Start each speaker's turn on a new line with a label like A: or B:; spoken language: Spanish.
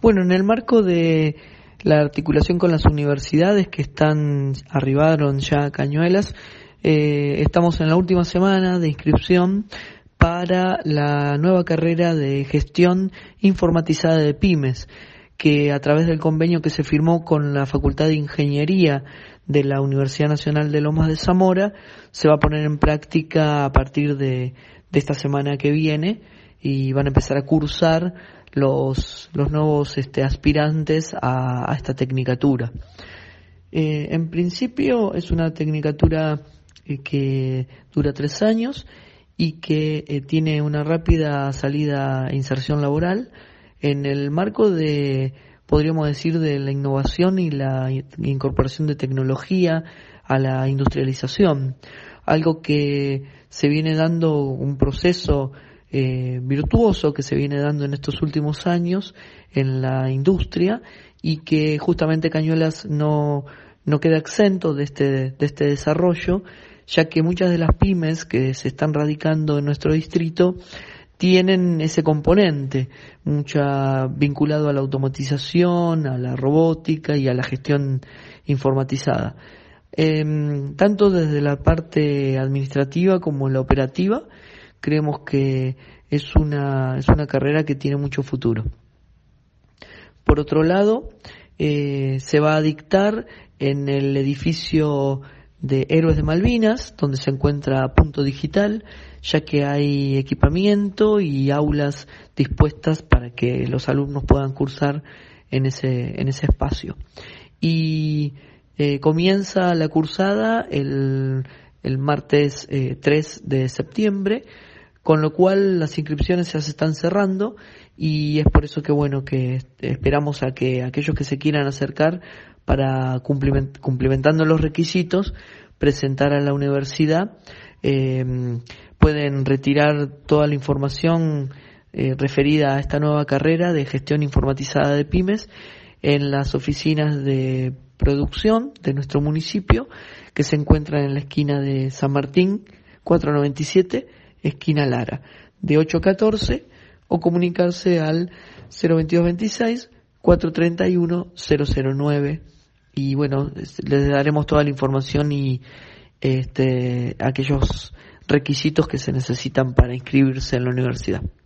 A: Bueno, en el marco de la articulación con las universidades que arribaron ya a Cañuelas, estamos en la última semana de inscripción para la nueva carrera de gestión informatizada de pymes, que a través del convenio que se firmó con la Facultad de Ingeniería de la Universidad Nacional de Lomas de Zamora, se va a poner en práctica a partir de esta semana que viene, y van a empezar a cursar los nuevos aspirantes a esta tecnicatura. En principio es una tecnicatura que dura 3 años y que tiene una rápida salida e inserción laboral en el marco podríamos decir, de la innovación y la incorporación de tecnología a la industrialización, algo que se viene dando un proceso virtuoso que se viene dando en estos últimos años en la industria, y que justamente Cañuelas no queda exento de este desarrollo, ya que muchas de las pymes que se están radicando en nuestro distrito tienen ese componente, vinculado a la automatización, a la robótica y a la gestión informatizada. Tanto desde la parte administrativa como la operativa, creemos que es una carrera que tiene mucho futuro. Por otro lado, se va a dictar en el edificio de Héroes de Malvinas, donde se encuentra Punto Digital, ya que hay equipamiento y aulas dispuestas para que los alumnos puedan cursar en ese espacio. Y comienza la cursada el martes 3 de septiembre, con lo cual las inscripciones ya se están cerrando, y es por eso que esperamos a que aquellos que se quieran acercar para cumplimentando los requisitos, presentar a la universidad. Pueden retirar toda la información referida a esta nueva carrera de gestión informatizada de pymes en las oficinas de producción de nuestro municipio, que se encuentran en la esquina de San Martín 497, esquina Lara, de 8 a 14, o comunicarse al 02226 431 009. Y bueno, les daremos toda la información y aquellos requisitos que se necesitan para inscribirse en la universidad.